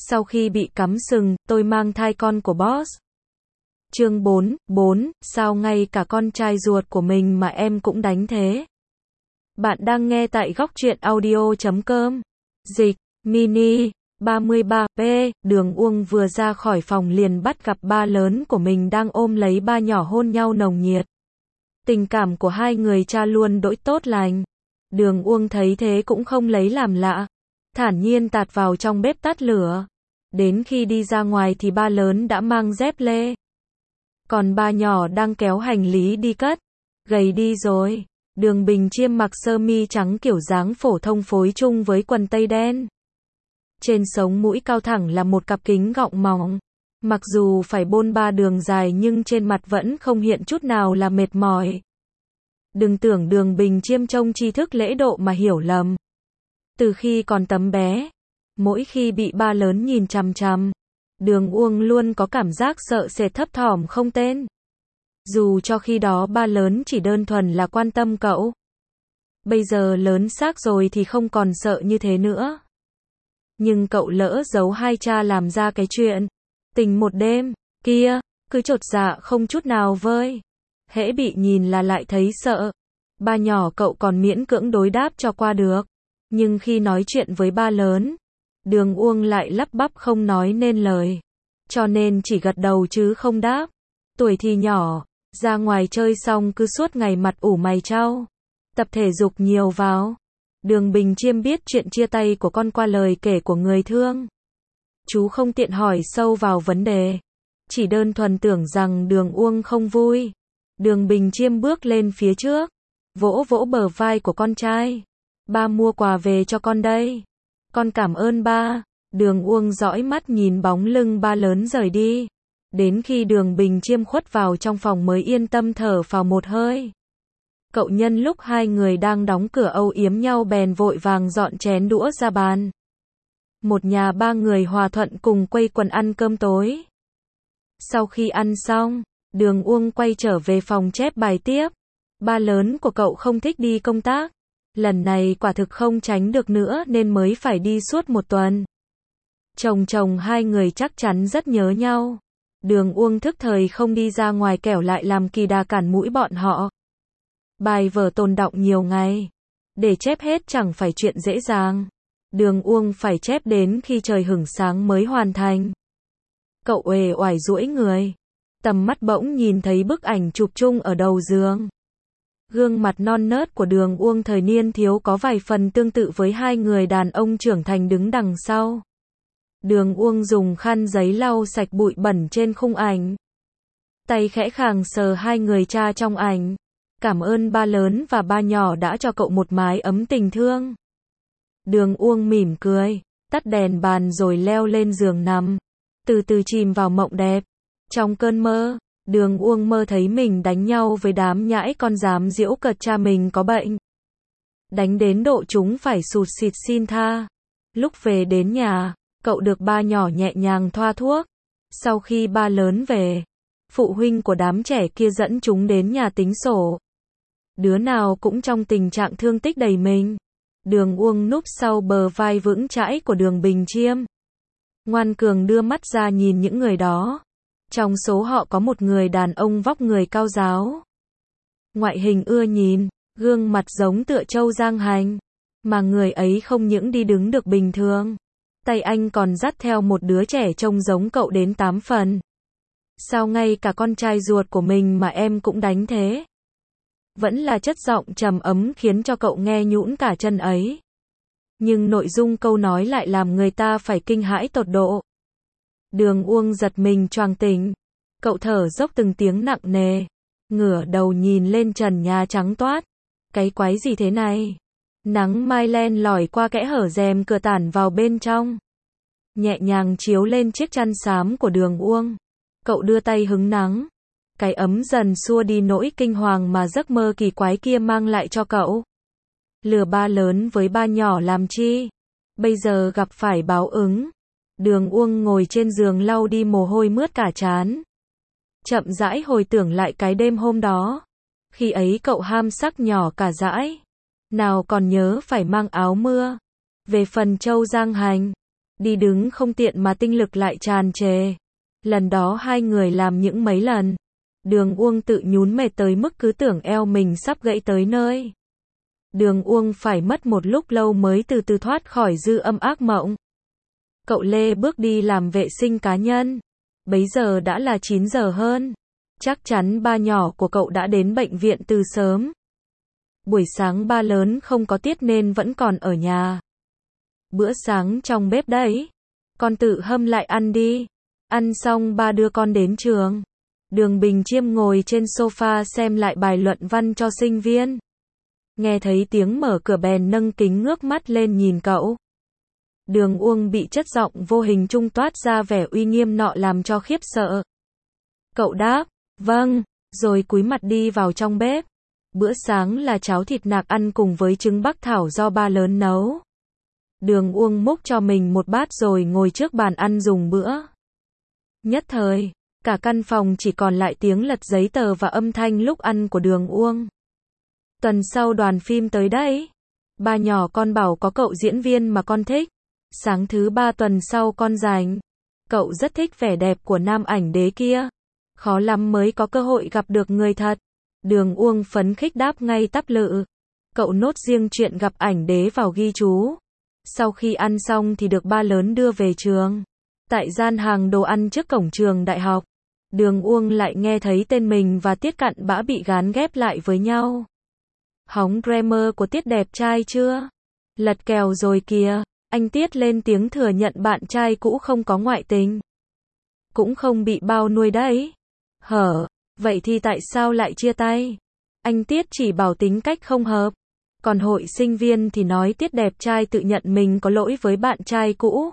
Sau khi bị cắm sừng, tôi mang thai con của boss. Chương 4, sao ngay cả con trai ruột của mình mà em cũng đánh thế? Bạn đang nghe tại góc truyện audio.com. Dịch, mini, 33p, Đường Uông vừa ra khỏi phòng liền bắt gặp ba lớn của mình đang ôm lấy ba nhỏ hôn nhau nồng nhiệt. Tình cảm của hai người cha luôn đỗi tốt lành. Đường Uông thấy thế cũng không lấy làm lạ. Thản nhiên tạt vào trong bếp tắt lửa. Đến khi đi ra ngoài thì ba lớn đã mang dép lê. Còn ba nhỏ đang kéo hành lý đi cất. Gầy đi rồi. Đường Bình Chiêm mặc sơ mi trắng kiểu dáng phổ thông phối chung với quần tây đen. Trên sống mũi cao thẳng là một cặp kính gọng mỏng. Mặc dù phải bôn ba đường dài nhưng trên mặt vẫn không hiện chút nào là mệt mỏi. Đừng tưởng Đường Bình Chiêm trông tri thức lễ độ mà hiểu lầm. Từ khi còn tấm bé, mỗi khi bị ba lớn nhìn chằm chằm, Đường Uông luôn có cảm giác sợ sệt thấp thỏm không tên. Dù cho khi đó ba lớn chỉ đơn thuần là quan tâm cậu. Bây giờ lớn xác rồi thì không còn sợ như thế nữa. Nhưng cậu lỡ giấu hai cha làm ra cái chuyện tình một đêm kia, cứ chột dạ không chút nào vơi. Hễ bị nhìn là lại thấy sợ. Ba nhỏ cậu còn miễn cưỡng đối đáp cho qua được. Nhưng khi nói chuyện với ba lớn, Đường Uông lại lắp bắp không nói nên lời. Cho nên chỉ gật đầu chứ không đáp. Tuổi thì nhỏ, ra ngoài chơi xong cứ suốt ngày mặt ủ mày chau. Tập thể dục nhiều vào. Đường Bình Chiêm biết chuyện chia tay của con qua lời kể của người thương. Chú không tiện hỏi sâu vào vấn đề. Chỉ đơn thuần tưởng rằng Đường Uông không vui. Đường Bình Chiêm bước lên phía trước. Vỗ vỗ bờ vai của con trai. Ba mua quà về cho con đây. Con cảm ơn ba. Đường Uông dõi mắt nhìn bóng lưng ba lớn rời đi. Đến khi Đường Bình Chiêm khuất vào trong phòng mới yên tâm thở phào một hơi. Cậu nhân lúc hai người đang đóng cửa âu yếm nhau bèn vội vàng dọn chén đũa ra bàn. Một nhà ba người hòa thuận cùng quây quần ăn cơm tối. Sau khi ăn xong, Đường Uông quay trở về phòng chép bài tiếp. Ba lớn của cậu không thích đi công tác. Lần này quả thực không tránh được nữa nên mới phải đi suốt một tuần. Chồng hai người chắc chắn rất nhớ nhau. Đường Uông thức thời không đi ra ngoài kẻo lại làm kỳ đà cản mũi bọn họ. Bài vở tồn đọng nhiều ngày. Để chép hết chẳng phải chuyện dễ dàng. Đường Uông phải chép đến khi trời hửng sáng mới hoàn thành. Cậu uể oải duỗi người. Tầm mắt bỗng nhìn thấy bức ảnh chụp chung ở đầu giường. Gương mặt non nớt của Đường Uông thời niên thiếu có vài phần tương tự với hai người đàn ông trưởng thành đứng đằng sau. Đường Uông dùng khăn giấy lau sạch bụi bẩn trên khung ảnh. Tay khẽ khàng sờ hai người cha trong ảnh. Cảm ơn ba lớn và ba nhỏ đã cho cậu một mái ấm tình thương. Đường Uông mỉm cười, tắt đèn bàn rồi leo lên giường nằm. Từ từ chìm vào mộng đẹp. Trong cơn mơ, Đường Uông mơ thấy mình đánh nhau với đám nhãi con dám giễu cợt cha mình có bệnh. Đánh đến độ chúng phải sụt sịt xin tha. Lúc về đến nhà, cậu được ba nhỏ nhẹ nhàng thoa thuốc. Sau khi ba lớn về, phụ huynh của đám trẻ kia dẫn chúng đến nhà tính sổ. Đứa nào cũng trong tình trạng thương tích đầy mình. Đường Uông núp sau bờ vai vững chãi của Đường Bình Chiêm. Ngoan cường đưa mắt ra nhìn những người đó. Trong số họ có một người đàn ông vóc người cao ráo. Ngoại hình ưa nhìn, gương mặt giống tựa trâu giang hành. Mà người ấy không những đi đứng được bình thường. Tay anh còn dắt theo một đứa trẻ trông giống cậu đến 8 phần. Sao ngay cả con trai ruột của mình mà em cũng đánh thế? Vẫn là chất giọng trầm ấm khiến cho cậu nghe nhũn cả chân ấy. Nhưng nội dung câu nói lại làm người ta phải kinh hãi tột độ. Đường Uông giật mình choàng tỉnh. Cậu thở dốc từng tiếng nặng nề. Ngửa đầu nhìn lên trần nhà trắng toát. Cái quái gì thế này? Nắng mai len lỏi qua kẽ hở rèm cửa tản vào bên trong. Nhẹ nhàng chiếu lên chiếc chăn xám của Đường Uông. Cậu đưa tay hứng nắng. Cái ấm dần xua đi nỗi kinh hoàng mà giấc mơ kỳ quái kia mang lại cho cậu. Lừa ba lớn với ba nhỏ làm chi? Bây giờ gặp phải báo ứng. Đường Uông ngồi trên giường lau đi mồ hôi mướt cả trán. Chậm rãi hồi tưởng lại cái đêm hôm đó. Khi ấy cậu ham sắc nhỏ cả dãi. Nào còn nhớ phải mang áo mưa. Về phần Châu Giang Hành. Đi đứng không tiện mà tinh lực lại tràn trề. Lần đó hai người làm những mấy lần. Đường Uông tự nhún mệt tới mức cứ tưởng eo mình sắp gãy tới nơi. Đường Uông phải mất một lúc lâu mới từ từ thoát khỏi dư âm ác mộng. Cậu Lê bước đi làm vệ sinh cá nhân. Bấy giờ đã là 9 giờ hơn. Chắc chắn ba nhỏ của cậu đã đến bệnh viện từ sớm. Buổi sáng ba lớn không có tiết nên vẫn còn ở nhà. Bữa sáng trong bếp đấy. Con tự hâm lại ăn đi. Ăn xong ba đưa con đến trường. Đường Bình Chiêm ngồi trên sofa xem lại bài luận văn cho sinh viên. Nghe thấy tiếng mở cửa bèn nâng kính ngước mắt lên nhìn cậu. Đường Uông bị chất giọng vô hình trung toát ra vẻ uy nghiêm nọ làm cho khiếp sợ. Cậu đáp, vâng, rồi cúi mặt đi vào trong bếp. Bữa sáng là cháo thịt nạc ăn cùng với trứng bắc thảo do ba lớn nấu. Đường Uông múc cho mình một bát rồi ngồi trước bàn ăn dùng bữa. Nhất thời, cả căn phòng chỉ còn lại tiếng lật giấy tờ và âm thanh lúc ăn của Đường Uông. Tuần sau đoàn phim tới đấy. Ba nhỏ con bảo có cậu diễn viên mà con thích. Sáng thứ 3 tuần sau con rảnh. Cậu rất thích vẻ đẹp của nam ảnh đế kia. Khó lắm mới có cơ hội gặp được người thật. Đường Uông phấn khích đáp ngay tắp lự. Cậu nốt riêng chuyện gặp ảnh đế vào ghi chú. Sau khi ăn xong thì được ba lớn đưa về trường. Tại gian hàng đồ ăn trước cổng trường đại học, Đường Uông lại nghe thấy tên mình và Tiết Cặn Bã bị gán ghép lại với nhau. Hóng grammar của Tiết đẹp trai chưa? Lật kèo rồi kìa. Anh Tiết lên tiếng thừa nhận bạn trai cũ không có ngoại tình. Cũng không bị bao nuôi đấy. Hở, vậy thì tại sao lại chia tay? Anh Tiết chỉ bảo tính cách không hợp. Còn hội sinh viên thì nói Tiết đẹp trai tự nhận mình có lỗi với bạn trai cũ.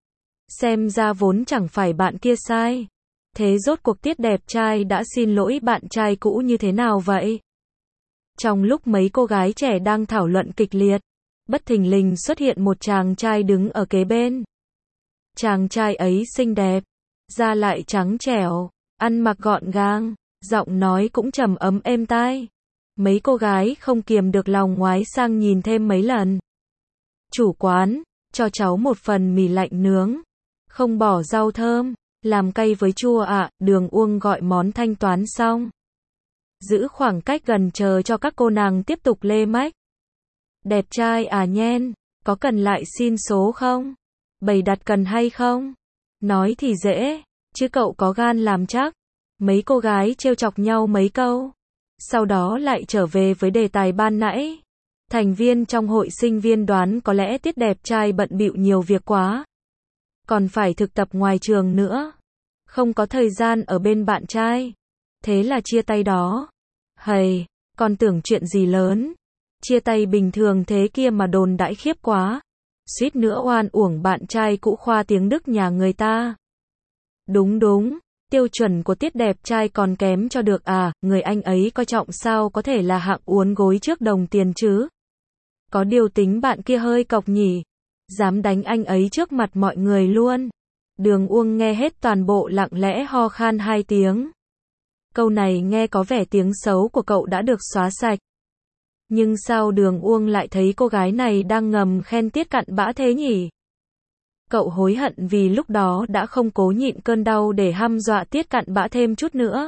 Xem ra vốn chẳng phải bạn kia sai. Thế rốt cuộc Tiết đẹp trai đã xin lỗi bạn trai cũ như thế nào vậy? Trong lúc mấy cô gái trẻ đang thảo luận kịch liệt, bất thình lình xuất hiện một chàng trai đứng ở kế bên. Chàng trai ấy xinh đẹp, da lại trắng trẻo, ăn mặc gọn gàng, giọng nói cũng trầm ấm êm tai. Mấy cô gái không kiềm được lòng ngoái sang nhìn thêm mấy lần. Chủ quán, cho cháu một phần mì lạnh nướng, không bỏ rau thơm, làm cay với chua ạ. Đường Uông gọi món thanh toán xong. Giữ khoảng cách gần chờ cho các cô nàng tiếp tục lê mách. Đẹp trai à nhen, có cần lại xin số không? Bày đặt cần hay không? Nói thì dễ, chứ cậu có gan làm chắc. Mấy cô gái trêu chọc nhau mấy câu. Sau đó lại trở về với đề tài ban nãy. Thành viên trong hội sinh viên đoán có lẽ Tiết đẹp trai bận bịu nhiều việc quá. Còn phải thực tập ngoài trường nữa. Không có thời gian ở bên bạn trai. Thế là chia tay đó. Hầy, còn tưởng chuyện gì lớn. Chia tay bình thường thế kia mà đồn đãi khiếp quá. Suýt nữa oan uổng bạn trai cũ khoa tiếng Đức nhà người ta. Đúng đúng, tiêu chuẩn của Tiết đẹp trai còn kém cho được à, người anh ấy coi trọng sao có thể là hạng uốn gối trước đồng tiền chứ. Có điều tính bạn kia hơi cọc nhỉ, dám đánh anh ấy trước mặt mọi người luôn. Đường Uông nghe hết toàn bộ lặng lẽ ho khan 2 tiếng. Câu này nghe có vẻ tiếng xấu của cậu đã được xóa sạch. Nhưng sao Đường Uông lại thấy cô gái này đang ngầm khen Tiết Cặn Bã thế nhỉ? Cậu hối hận vì lúc đó đã không cố nhịn cơn đau để hăm dọa Tiết Cặn Bã thêm chút nữa.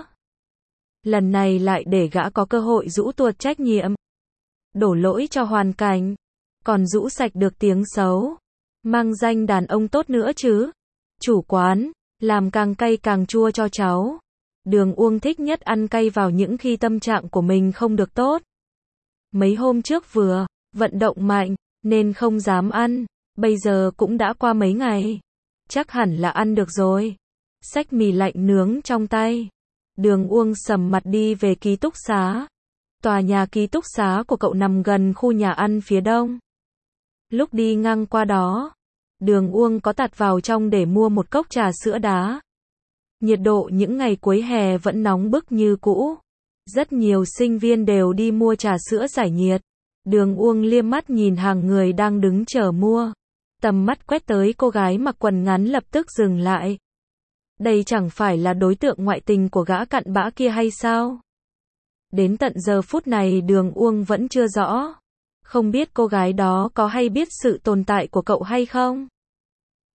Lần này lại để gã có cơ hội rũ tuột trách nhiệm. Đổ lỗi cho hoàn cảnh. Còn rũ sạch được tiếng xấu. Mang danh đàn ông tốt nữa chứ. Chủ quán, làm càng cay càng chua cho cháu. Đường Uông thích nhất ăn cay vào những khi tâm trạng của mình không được tốt. Mấy hôm trước vừa vận động mạnh, nên không dám ăn. Bây giờ cũng đã qua mấy ngày. Chắc hẳn là ăn được rồi. Xách mì lạnh nướng trong tay. Đường Uông sầm mặt đi về ký túc xá. Tòa nhà ký túc xá của cậu nằm gần khu nhà ăn phía đông. Lúc đi ngang qua đó, Đường Uông có tạt vào trong để mua một cốc trà sữa đá. Nhiệt độ những ngày cuối hè vẫn nóng bức như cũ. Rất nhiều sinh viên đều đi mua trà sữa giải nhiệt. Đường Uông liếc mắt nhìn hàng người đang đứng chờ mua. Tầm mắt quét tới cô gái mặc quần ngắn lập tức dừng lại. Đây chẳng phải là đối tượng ngoại tình của gã cặn bã kia hay sao? Đến tận giờ phút này Đường Uông vẫn chưa rõ. Không biết cô gái đó có hay biết sự tồn tại của cậu hay không?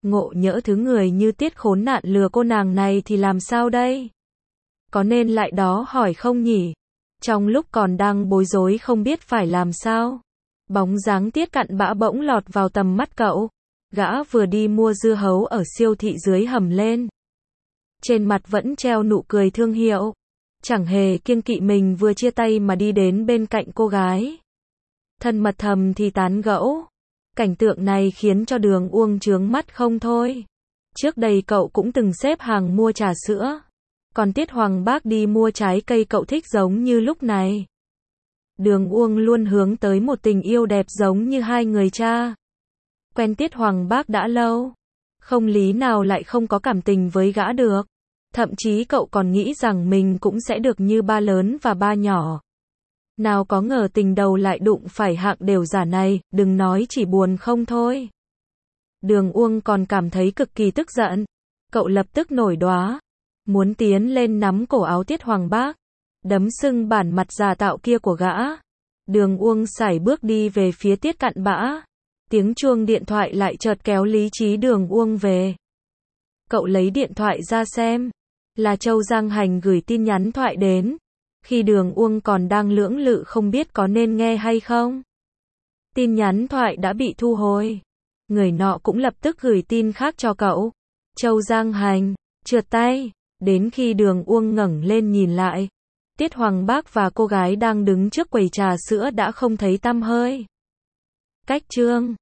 Ngộ nhỡ thứ người như Tiết khốn nạn lừa cô nàng này thì làm sao đây? Có nên lại đó hỏi không nhỉ? Trong lúc còn đang bối rối không biết phải làm sao, bóng dáng Tiết cặn bã bỗng lọt vào tầm mắt cậu. Gã vừa đi mua dưa hấu ở siêu thị dưới hầm lên. Trên mặt vẫn treo nụ cười thương hiệu. Chẳng hề kiêng kỵ mình vừa chia tay mà đi đến bên cạnh cô gái. Thân mật thầm thì tán gẫu. Cảnh tượng này khiến cho Đường Uông chướng mắt không thôi. Trước đây cậu cũng từng xếp hàng mua trà sữa. Còn Tiết Hoàng Bác đi mua trái cây cậu thích giống như lúc này. Đường Uông luôn hướng tới một tình yêu đẹp giống như hai người cha. Quen Tiết Hoàng Bác đã lâu. Không lý nào lại không có cảm tình với gã được. Thậm chí cậu còn nghĩ rằng mình cũng sẽ được như ba lớn và ba nhỏ. Nào có ngờ tình đầu lại đụng phải hạng đều giả này, đừng nói chỉ buồn không thôi. Đường Uông còn cảm thấy cực kỳ tức giận. Cậu lập tức nổi đoá. Muốn tiến lên nắm cổ áo Tiết Hoàng Bác. Đấm sưng bản mặt giả tạo kia của gã. Đường Uông sải bước đi về phía Tiết cặn bã. Tiếng chuông điện thoại lại chợt kéo lý trí Đường Uông về. Cậu lấy điện thoại ra xem. Là Châu Giang Hành gửi tin nhắn thoại đến. Khi Đường Uông còn đang lưỡng lự không biết có nên nghe hay không. Tin nhắn thoại đã bị thu hồi. Người nọ cũng lập tức gửi tin khác cho cậu. Châu Giang Hành, trượt tay. Đến khi Đường Uông ngẩng lên nhìn lại. Tiết Hoàng Bác và cô gái đang đứng trước quầy trà sữa đã không thấy tăm hơi. Cách chương